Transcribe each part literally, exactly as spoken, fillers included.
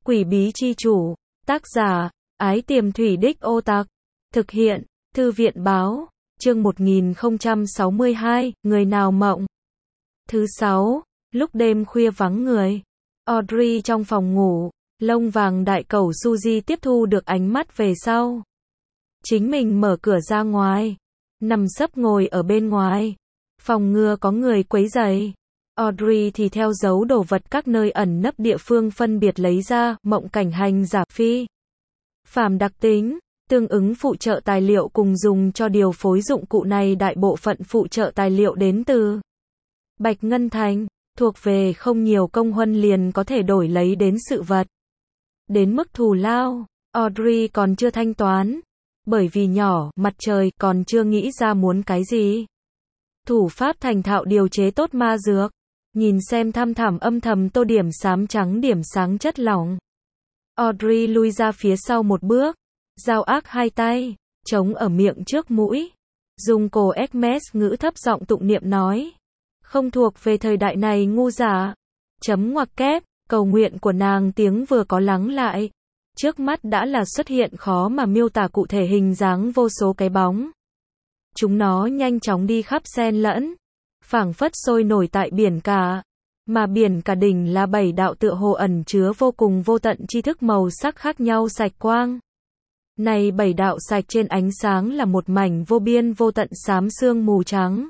Quỷ bí chi chủ. Tác giả, Ái Tiềm Thủy Đích Ô Tặc. Thực hiện, Thư viện báo. Chương một nghìn không trăm sáu mươi hai, người nào mộng. Thứ sáu, lúc đêm khuya vắng người. Audrey trong phòng ngủ, lông vàng đại cẩu Suzy tiếp thu được ánh mắt về sau. Chính mình mở cửa ra ngoài, nằm sấp ngồi ở bên ngoài, phòng ngừa có người quấy rầy. Audrey thì theo dấu đồ vật các nơi ẩn nấp địa phương phân biệt lấy ra, mộng cảnh hành giả phi phàm đặc tính, tương ứng phụ trợ tài liệu cùng dùng cho điều phối dụng cụ này đại bộ phận phụ trợ tài liệu đến từ Bạch Ngân Thành, thuộc về không nhiều công huân liền có thể đổi lấy đến sự vật. Đến mức thù lao, Audrey còn chưa thanh toán, bởi vì nhỏ, mặt trời, còn chưa nghĩ ra muốn cái gì. Thủ pháp thành thạo điều chế tốt ma dược, nhìn xem thăm thẳm âm thầm tô điểm xám trắng điểm sáng chất lỏng. Audrey lui ra phía sau một bước, dao ác hai tay, chống ở miệng trước mũi, dùng cổ Hermes ngữ thấp giọng tụng niệm nói. Không thuộc về thời đại này ngu giả. Chấm ngoặc kép, cầu nguyện của nàng tiếng vừa có lắng lại. Trước mắt đã là xuất hiện khó mà miêu tả cụ thể hình dáng vô số cái bóng. Chúng nó nhanh chóng đi khắp xen lẫn, phảng phất sôi nổi tại biển cả. Mà biển cả đỉnh là bảy đạo tựa hồ ẩn chứa vô cùng vô tận tri thức màu sắc khác nhau sạch quang. Này bảy đạo sạch trên ánh sáng là một mảnh vô biên vô tận xám sương mù trắng.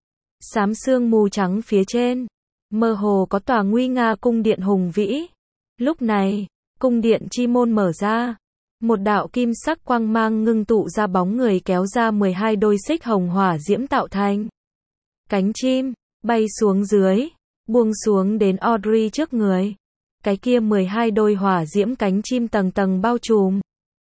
Xám sương mù trắng phía trên, mơ hồ có tòa nguy nga cung điện hùng vĩ. Lúc này, cung điện chi môn mở ra, một đạo kim sắc quang mang ngưng tụ ra bóng người kéo ra mười hai đôi xích hồng hỏa diễm tạo thành cánh chim, bay xuống dưới, buông xuống đến Audrey trước người. Cái kia mười hai đôi hỏa diễm cánh chim tầng tầng bao trùm,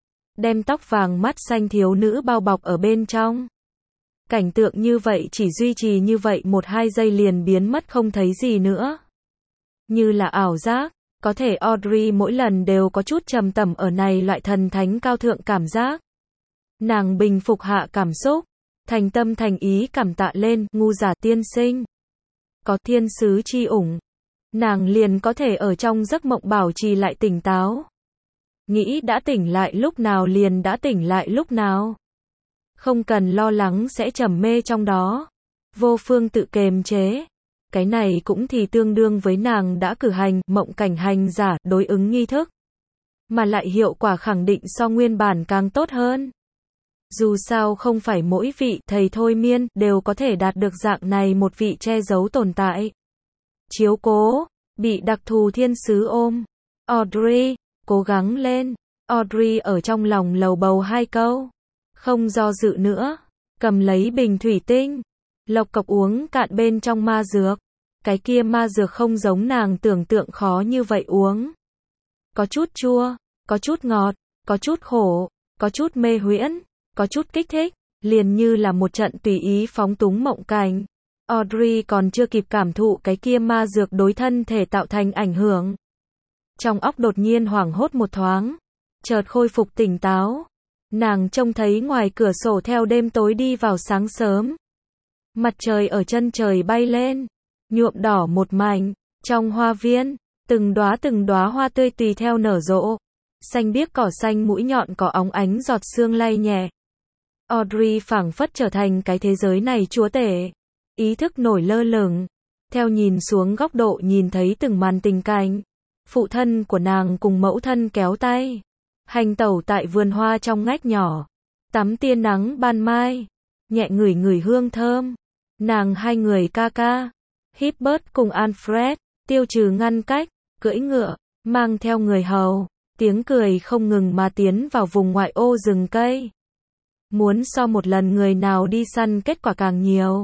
đem tóc vàng mắt xanh thiếu nữ bao bọc ở bên trong. Cảnh tượng như vậy chỉ duy trì như vậy một hai giây liền biến mất không thấy gì nữa. Như là ảo giác, có thể Audrey mỗi lần đều có chút trầm tẩm ở này loại thần thánh cao thượng cảm giác. Nàng bình phục hạ cảm xúc, thành tâm thành ý cảm tạ lên, ngu giả tiên sinh. Có thiên sứ chi ủng, nàng liền có thể ở trong giấc mộng bảo trì lại tỉnh táo. Nghĩ đã tỉnh lại lúc nào liền đã tỉnh lại lúc nào. Không cần lo lắng sẽ trầm mê trong đó. Vô phương tự kềm chế. Cái này cũng thì tương đương với nàng đã cử hành mộng cảnh hành giả đối ứng nghi thức. Mà lại hiệu quả khẳng định so nguyên bản càng tốt hơn. Dù sao không phải mỗi vị thầy thôi miên đều có thể đạt được dạng này một vị che giấu tồn tại. Chiếu cố, bị đặc thù thiên sứ ôm. Audrey, cố gắng lên. Audrey ở trong lòng lầu bầu hai câu. Không do dự nữa, cầm lấy bình thủy tinh, lộc cộc uống cạn bên trong ma dược. Cái kia ma dược không giống nàng tưởng tượng khó như vậy uống. Có chút chua, có chút ngọt, có chút khổ, có chút mê huyễn, có chút kích thích, liền như là một trận tùy ý phóng túng mộng cảnh. Audrey còn chưa kịp cảm thụ cái kia ma dược đối thân thể tạo thành ảnh hưởng. Trong óc đột nhiên hoảng hốt một thoáng, chợt khôi phục tỉnh táo. Nàng trông thấy ngoài cửa sổ theo đêm tối đi vào sáng sớm. Mặt trời ở chân trời bay lên, nhuộm đỏ một mảnh, trong hoa viên, từng đóa từng đóa hoa tươi tùy theo nở rộ. Xanh biếc cỏ xanh mũi nhọn có óng ánh giọt sương lay nhẹ. Audrey phảng phất trở thành cái thế giới này chúa tể. Ý thức nổi lơ lửng, theo nhìn xuống góc độ nhìn thấy từng màn tình cảnh. Phụ thân của nàng cùng mẫu thân kéo tay, hành tẩu tại vườn hoa trong ngách nhỏ, tắm tia nắng ban mai, nhẹ ngửi ngửi hương thơm. Nàng hai người ca ca, Hibbert cùng Alfred, tiêu trừ ngăn cách, cưỡi ngựa, mang theo người hầu, tiếng cười không ngừng mà tiến vào vùng ngoại ô rừng cây. Muốn so một lần người nào đi săn kết quả càng nhiều.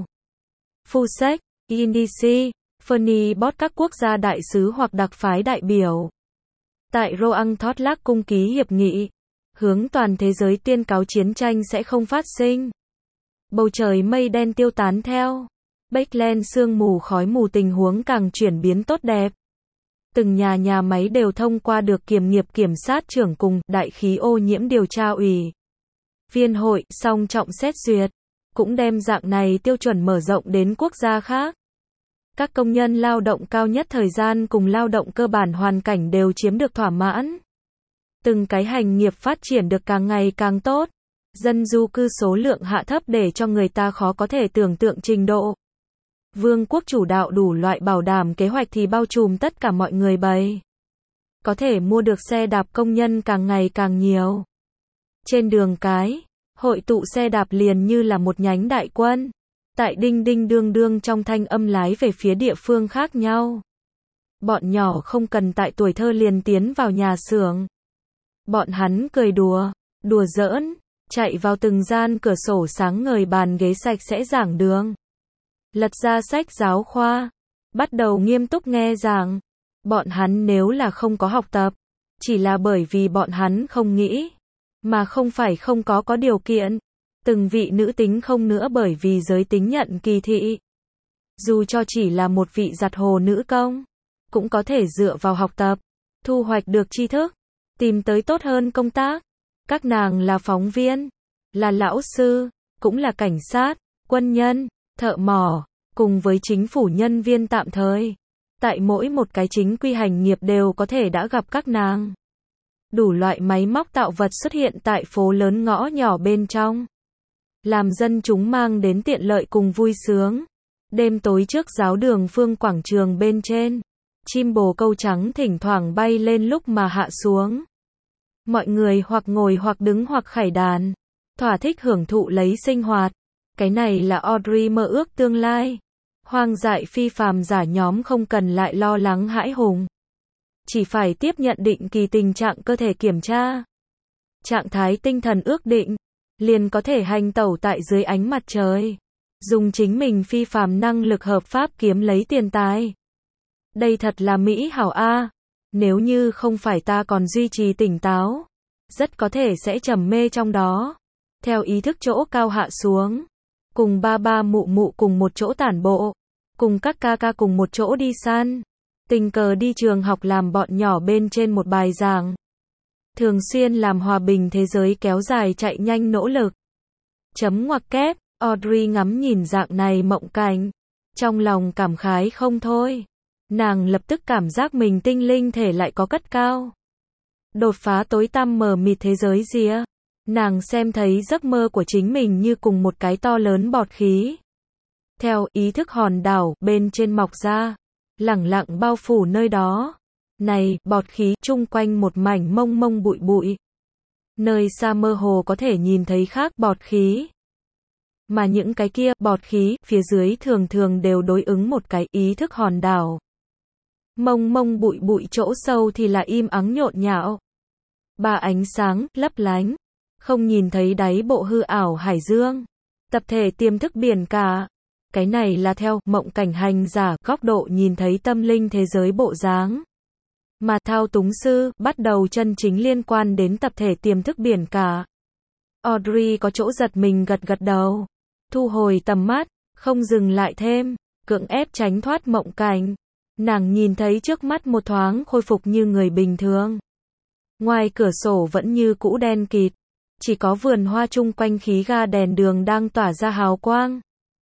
Fusek, Indici, Fernibot các quốc gia đại sứ hoặc đặc phái đại biểu. Tại Roang Thotlak cung ký hiệp nghị, hướng toàn thế giới tuyên cáo chiến tranh sẽ không phát sinh. Bầu trời mây đen tiêu tán theo Bakeland sương mù khói mù tình huống càng chuyển biến tốt đẹp. Từng nhà nhà máy đều thông qua được kiểm nghiệp kiểm sát trưởng cùng đại khí ô nhiễm điều tra ủy viên hội song trọng xét duyệt, cũng đem dạng này tiêu chuẩn mở rộng đến quốc gia khác. Các công nhân lao động cao nhất thời gian cùng lao động cơ bản hoàn cảnh đều chiếm được thỏa mãn. Từng cái hành nghiệp phát triển được càng ngày càng tốt. Dân du cư số lượng hạ thấp để cho người ta khó có thể tưởng tượng trình độ. Vương quốc chủ đạo đủ loại bảo đảm kế hoạch thì bao trùm tất cả mọi người bầy. Có thể mua được xe đạp công nhân càng ngày càng nhiều. Trên đường cái, hội tụ xe đạp liền như là một nhánh đại quân. Tại đinh đinh đương đương trong thanh âm lái về phía địa phương khác nhau. Bọn nhỏ không cần tại tuổi thơ liền tiến vào nhà xưởng. Bọn hắn cười đùa, đùa giỡn, chạy vào từng gian cửa sổ sáng ngời bàn ghế sạch sẽ giảng đường. Lật ra sách giáo khoa, bắt đầu nghiêm túc nghe giảng. Bọn hắn nếu là không có học tập, chỉ là bởi vì bọn hắn không nghĩ, mà không phải không có có điều kiện. Từng vị nữ tính không nữa bởi vì giới tính nhận kỳ thị. Dù cho chỉ là một vị giặt hồ nữ công, cũng có thể dựa vào học tập, thu hoạch được tri thức, tìm tới tốt hơn công tác. Các nàng là phóng viên, là lão sư, cũng là cảnh sát, quân nhân, thợ mỏ, cùng với chính phủ nhân viên tạm thời. Tại mỗi một cái chính quy hành nghiệp đều có thể đã gặp các nàng. Đủ loại máy móc tạo vật xuất hiện tại phố lớn ngõ nhỏ bên trong. Làm dân chúng mang đến tiện lợi cùng vui sướng. Đêm tối trước giáo đường phương quảng trường bên trên, chim bồ câu trắng thỉnh thoảng bay lên lúc mà hạ xuống. Mọi người hoặc ngồi hoặc đứng hoặc khải đàn, thỏa thích hưởng thụ lấy sinh hoạt. Cái này là Audrey mơ ước tương lai. Hoang dại phi phàm giả nhóm không cần lại lo lắng hãi hùng. Chỉ phải tiếp nhận định kỳ tình trạng cơ thể kiểm tra. Trạng thái tinh thần ước định, liền có thể hành tẩu tại dưới ánh mặt trời. Dùng chính mình phi phàm năng lực hợp pháp kiếm lấy tiền tài. Đây thật là mỹ hảo a. Nếu như không phải ta còn duy trì tỉnh táo, rất có thể sẽ trầm mê trong đó. Theo ý thức chỗ cao hạ xuống, cùng ba ba mụ mụ cùng một chỗ tản bộ, cùng các ca ca cùng một chỗ đi săn, tình cờ đi trường học làm bọn nhỏ bên trên một bài giảng. Thường xuyên làm hòa bình thế giới kéo dài chạy nhanh nỗ lực. Chấm ngoặc kép, Audrey ngắm nhìn dạng này mộng cảnh, trong lòng cảm khái không thôi. Nàng lập tức cảm giác mình tinh linh thể lại có cất cao. Đột phá tối tăm mờ mịt thế giới rìa. Nàng xem thấy giấc mơ của chính mình như cùng một cái to lớn bọt khí. Theo ý thức hòn đảo bên trên mọc ra, lẳng lặng bao phủ nơi đó. Này, bọt khí chung quanh một mảnh mông mông bụi bụi. Nơi xa mơ hồ có thể nhìn thấy khác bọt khí. Mà những cái kia bọt khí phía dưới thường thường đều đối ứng một cái ý thức hòn đảo. Mông mông bụi bụi chỗ sâu thì là im ắng nhộn nhạo. Ba ánh sáng lấp lánh, không nhìn thấy đáy bộ hư ảo hải dương. Tập thể tiềm thức biển cả. Cái này là theo mộng cảnh hành giả góc độ nhìn thấy tâm linh thế giới bộ dáng. Mà thao túng sư bắt đầu chân chính liên quan đến tập thể tiềm thức biển cả. Audrey có chỗ giật mình gật gật đầu. Thu hồi tầm mắt, không dừng lại thêm, cưỡng ép tránh thoát mộng cảnh. Nàng nhìn thấy trước mắt một thoáng khôi phục như người bình thường. Ngoài cửa sổ vẫn như cũ đen kịt. Chỉ có vườn hoa chung quanh khí ga đèn đường đang tỏa ra hào quang.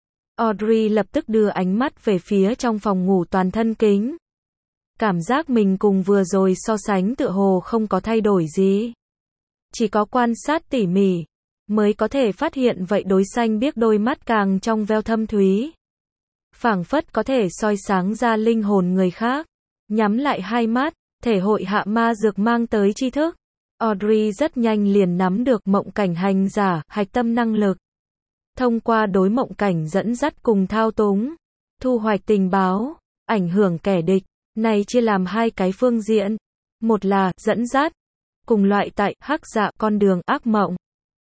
Audrey lập tức đưa ánh mắt về phía trong phòng ngủ toàn thân kính. Cảm giác mình cùng vừa rồi so sánh tựa hồ không có thay đổi gì. Chỉ có quan sát tỉ mỉ, mới có thể phát hiện vậy đối xanh biếc đôi mắt càng trong veo thâm thúy. Phảng phất có thể soi sáng ra linh hồn người khác. Nhắm lại hai mắt, thể hội hạ ma dược mang tới tri thức. Audrey rất nhanh liền nắm được mộng cảnh hành giả, hạch tâm năng lực. Thông qua đối mộng cảnh dẫn dắt cùng thao túng, thu hoạch tình báo, ảnh hưởng kẻ địch, này chia làm hai cái phương diện. Một là dẫn dắt, cùng loại tại hắc dạ con đường ác mộng.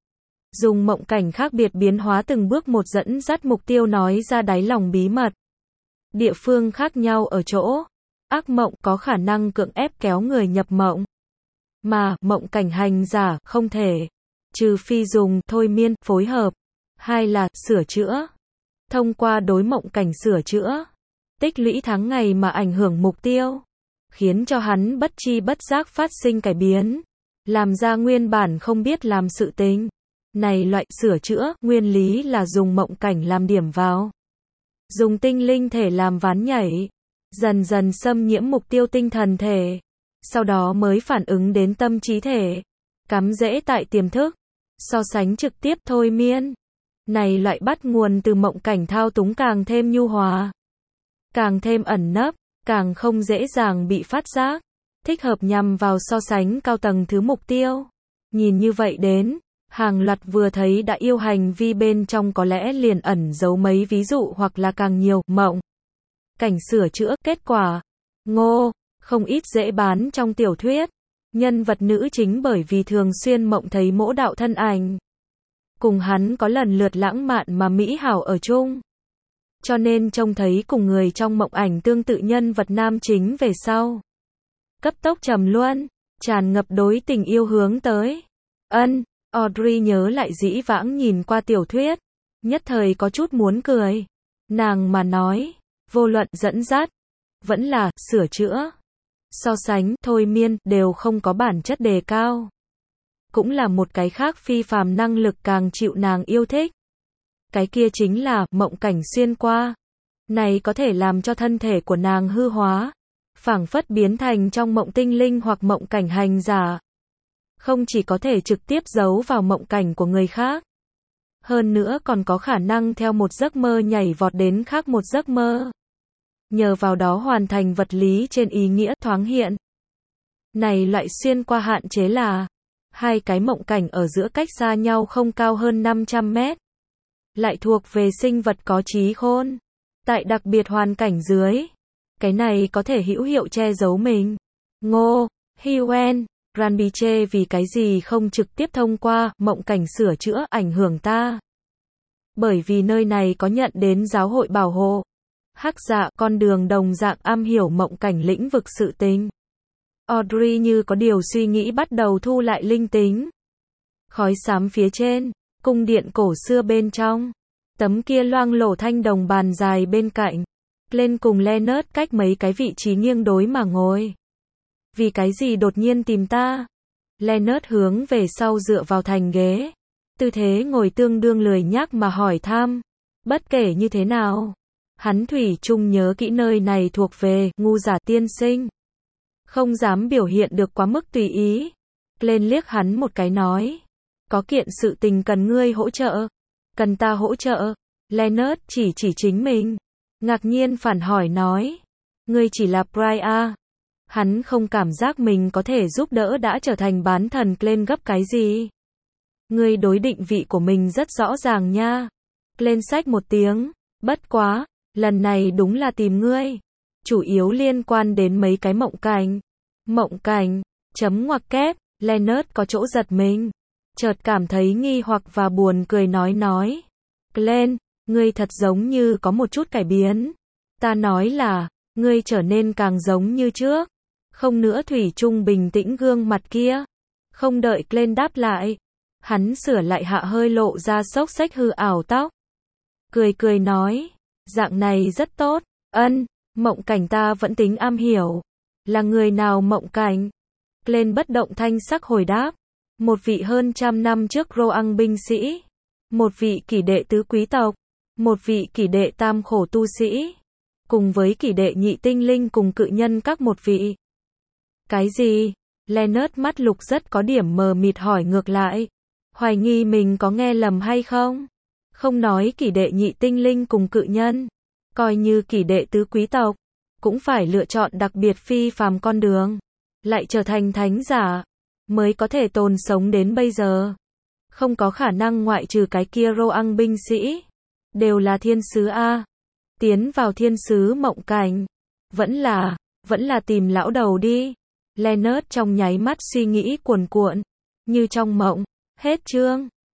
Dùng mộng cảnh khác biệt biến hóa từng bước một dẫn dắt mục tiêu nói ra đáy lòng bí mật. Địa phương khác nhau ở chỗ, ác mộng có khả năng cưỡng ép kéo người nhập mộng. Mà, mộng cảnh hành giả, không thể. Trừ phi dùng, thôi miên, phối hợp. Hai là, sửa chữa. Thông qua đối mộng cảnh sửa chữa. Tích lũy tháng ngày mà ảnh hưởng mục tiêu. Khiến cho hắn bất chi bất giác phát sinh cải biến. Làm ra nguyên bản không biết làm sự tình. Này loại, sửa chữa, nguyên lý là dùng mộng cảnh làm điểm vào. dùng tinh linh thể làm ván nhảy, dần dần xâm nhiễm mục tiêu tinh thần thể, sau đó mới phản ứng đến tâm trí thể, cắm rễ tại tiềm thức, so sánh trực tiếp thôi miên. Này loại bắt nguồn từ mộng cảnh thao túng càng thêm nhu hòa, càng thêm ẩn nấp, càng không dễ dàng bị phát giác, thích hợp nhằm vào so sánh cao tầng thứ mục tiêu. Nhìn như vậy đến, Hàng Loạt vừa thấy đã yêu hành vi bên trong có lẽ liền ẩn giấu mấy ví dụ hoặc là càng nhiều mộng cảnh sửa chữa. Kết quả, ngô, không ít dễ bán trong tiểu thuyết. Nhân vật nữ chính bởi vì thường xuyên mộng thấy mỗ đạo thân ảnh cùng hắn có lần lượt lãng mạn mà mỹ hảo ở chung, cho nên trông thấy cùng người trong mộng ảnh tương tự nhân vật nam chính về sau, cấp tốc trầm luân, tràn ngập đối tình yêu hướng tới. Ân, Audrey nhớ lại dĩ vãng nhìn qua tiểu thuyết, nhất thời có chút muốn cười. Nàng mà nói, vô luận dẫn dắt, vẫn là sửa chữa, so sánh, thôi miên, đều không có bản chất đề cao. Cũng là một cái khác phi phàm năng lực càng chịu nàng yêu thích. Cái kia chính là mộng cảnh xuyên qua. Này có thể làm cho thân thể của nàng hư hóa, phảng phất biến thành trong mộng tinh linh hoặc mộng cảnh hành giả. Không chỉ có thể trực tiếp giấu vào mộng cảnh của người khác, hơn nữa còn có khả năng theo một giấc mơ nhảy vọt đến khác một giấc mơ. Nhờ vào đó hoàn thành vật lý trên ý nghĩa thoáng hiện. Này loại xuyên qua hạn chế là hai cái mộng cảnh ở giữa cách xa nhau không cao hơn năm trăm mét. Lại thuộc về sinh vật có trí khôn. Tại đặc biệt hoàn cảnh dưới, cái này có thể hữu hiệu che giấu mình. Ngô, Huen, Ranbiche vì cái gì không trực tiếp thông qua mộng cảnh sửa chữa ảnh hưởng ta? Bởi vì nơi này có nhận đến giáo hội bảo hộ. Hắc Dạ con đường đồng dạng am hiểu mộng cảnh lĩnh vực sự tình. Audrey như có điều suy nghĩ bắt đầu thu lại linh tính. Khói xám phía trên, cung điện cổ xưa bên trong, tấm kia loang lổ thanh đồng bàn dài bên cạnh, lên cùng Leonard cách mấy cái vị trí nghiêng đối mà ngồi. Vì cái gì đột nhiên tìm ta? Leonard hướng về sau dựa vào thành ghế, tư thế ngồi tương đương lười nhác mà hỏi thăm. Bất kể như thế nào, hắn thủy chung nhớ kỹ nơi này thuộc về ngu giả tiên sinh. Không dám biểu hiện được quá mức tùy ý. Lên liếc hắn một cái nói, có kiện sự tình cần ngươi hỗ trợ. Cần ta hỗ trợ? Leonard chỉ chỉ chính mình, ngạc nhiên phản hỏi nói, ngươi chỉ là Priya. Hắn không cảm giác mình có thể giúp đỡ đã trở thành bán thần Glenn gấp cái gì. Ngươi đối định vị của mình rất rõ ràng nha. Glenn xách một tiếng, bất quá, lần này đúng là tìm ngươi. Chủ yếu liên quan đến mấy cái mộng cảnh. Mộng cảnh, chấm ngoặc kép, Leonard có chỗ giật mình. Chợt cảm thấy nghi hoặc và buồn cười nói nói. Glenn, ngươi thật giống như có một chút cải biến. Ta nói là, ngươi trở nên càng giống như trước. Không nữa thủy chung bình tĩnh gương mặt kia. Không đợi Glenn đáp lại, hắn sửa lại hạ hơi lộ ra xốc xếch hư ảo tóc. Cười cười nói, dạng này rất tốt. Ân, mộng cảnh ta vẫn tính am hiểu. Là người nào mộng cảnh? Glenn bất động thanh sắc hồi đáp. Một vị hơn trăm năm trước Roang binh sĩ. Một vị kỷ đệ tứ quý tộc. Một vị kỷ đệ tam khổ tu sĩ. Cùng với kỷ đệ nhị tinh linh cùng cự nhân các một vị. Cái gì? Leonard mắt lục rất có điểm mờ mịt hỏi ngược lại. Hoài nghi mình có nghe lầm hay không? Không nói kỷ đệ nhị tinh linh cùng cự nhân. Coi như kỷ đệ tứ quý tộc. Cũng phải lựa chọn đặc biệt phi phàm con đường. Lại trở thành thánh giả. Mới có thể tồn sống đến bây giờ. Không có khả năng ngoại trừ cái kia Roang binh sĩ. Đều là thiên sứ A. Tiến vào thiên sứ mộng cảnh. Vẫn là, vẫn là tìm lão đầu đi. Leonard trong nháy mắt suy nghĩ cuồn cuộn. Như trong mộng. Hết chương.